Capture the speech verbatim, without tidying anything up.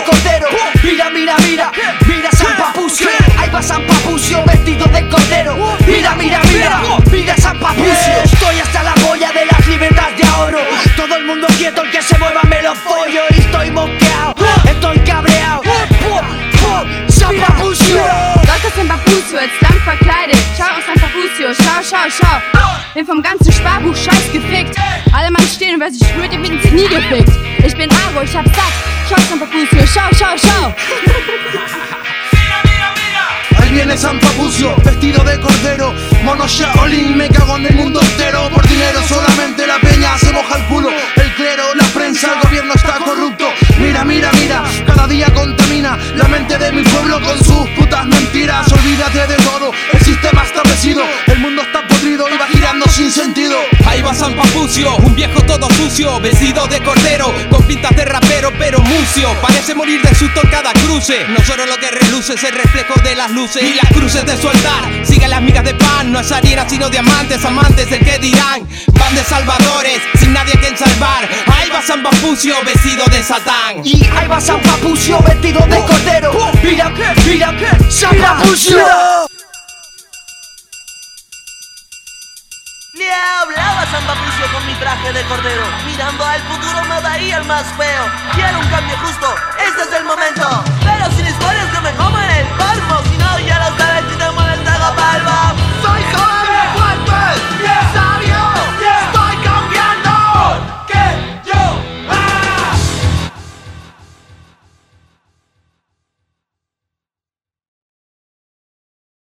cordero. Mira, mira, mira, mira San Papucio. Ahí va San Papucio vestido de cordero. Mira, mira, mira, mira San Papucio. Estoy hasta la polla de las libretas de ahorro. Todo el mundo quieto, el que se mueva me lo follo. Y estoy mosqueado, estoy cabreado. San Papucio. Leute, San Papucio, als Lamm verkleidet. Schau auf San Papucio, schau, schau, schau. Bin vom ganzen Sparbuch scheiß gefickt. Alle Mann stehen und wer sich spürt, der wird ins Knie gefickt. Ich bin Aro, ich hab satt. Schau San Papucio, schau, schau, schau. Ahí viene San Papucio, vestido de cordero. Mono Shaolin, me cago en el mundo entero. Por dinero solamente la peña se moja el culo. El clero, la prensa, el gobierno está corrupto. Mira, mira, mira, cada día contamina la mente de mi pueblo con sus putas mentiras. Olvídate de todo, el sistema establecido. El mundo está podrido y va girando sin sentido. Ahí va San Papucio, un viejo todo sucio, vestido de cordero, con pintas de rapero pero mucio. Parece morir de susto en cada cruce. No solo lo que reluce es el reflejo de las luces y las cruces de su altar. Siguen las migas de pan, no es harina sino diamantes. Amantes del que dirán, van de salvadores, sin nadie a quien salvar. Ahí va San Papucio, vestido de Satán. Y ahí va San Papucio vestido de cordero. Mira, mira, San Papucio. Le hablaba San Papucio con mi traje de cordero, mirando al futuro me veía el más feo. Quiero un cambio justo, este es el momento.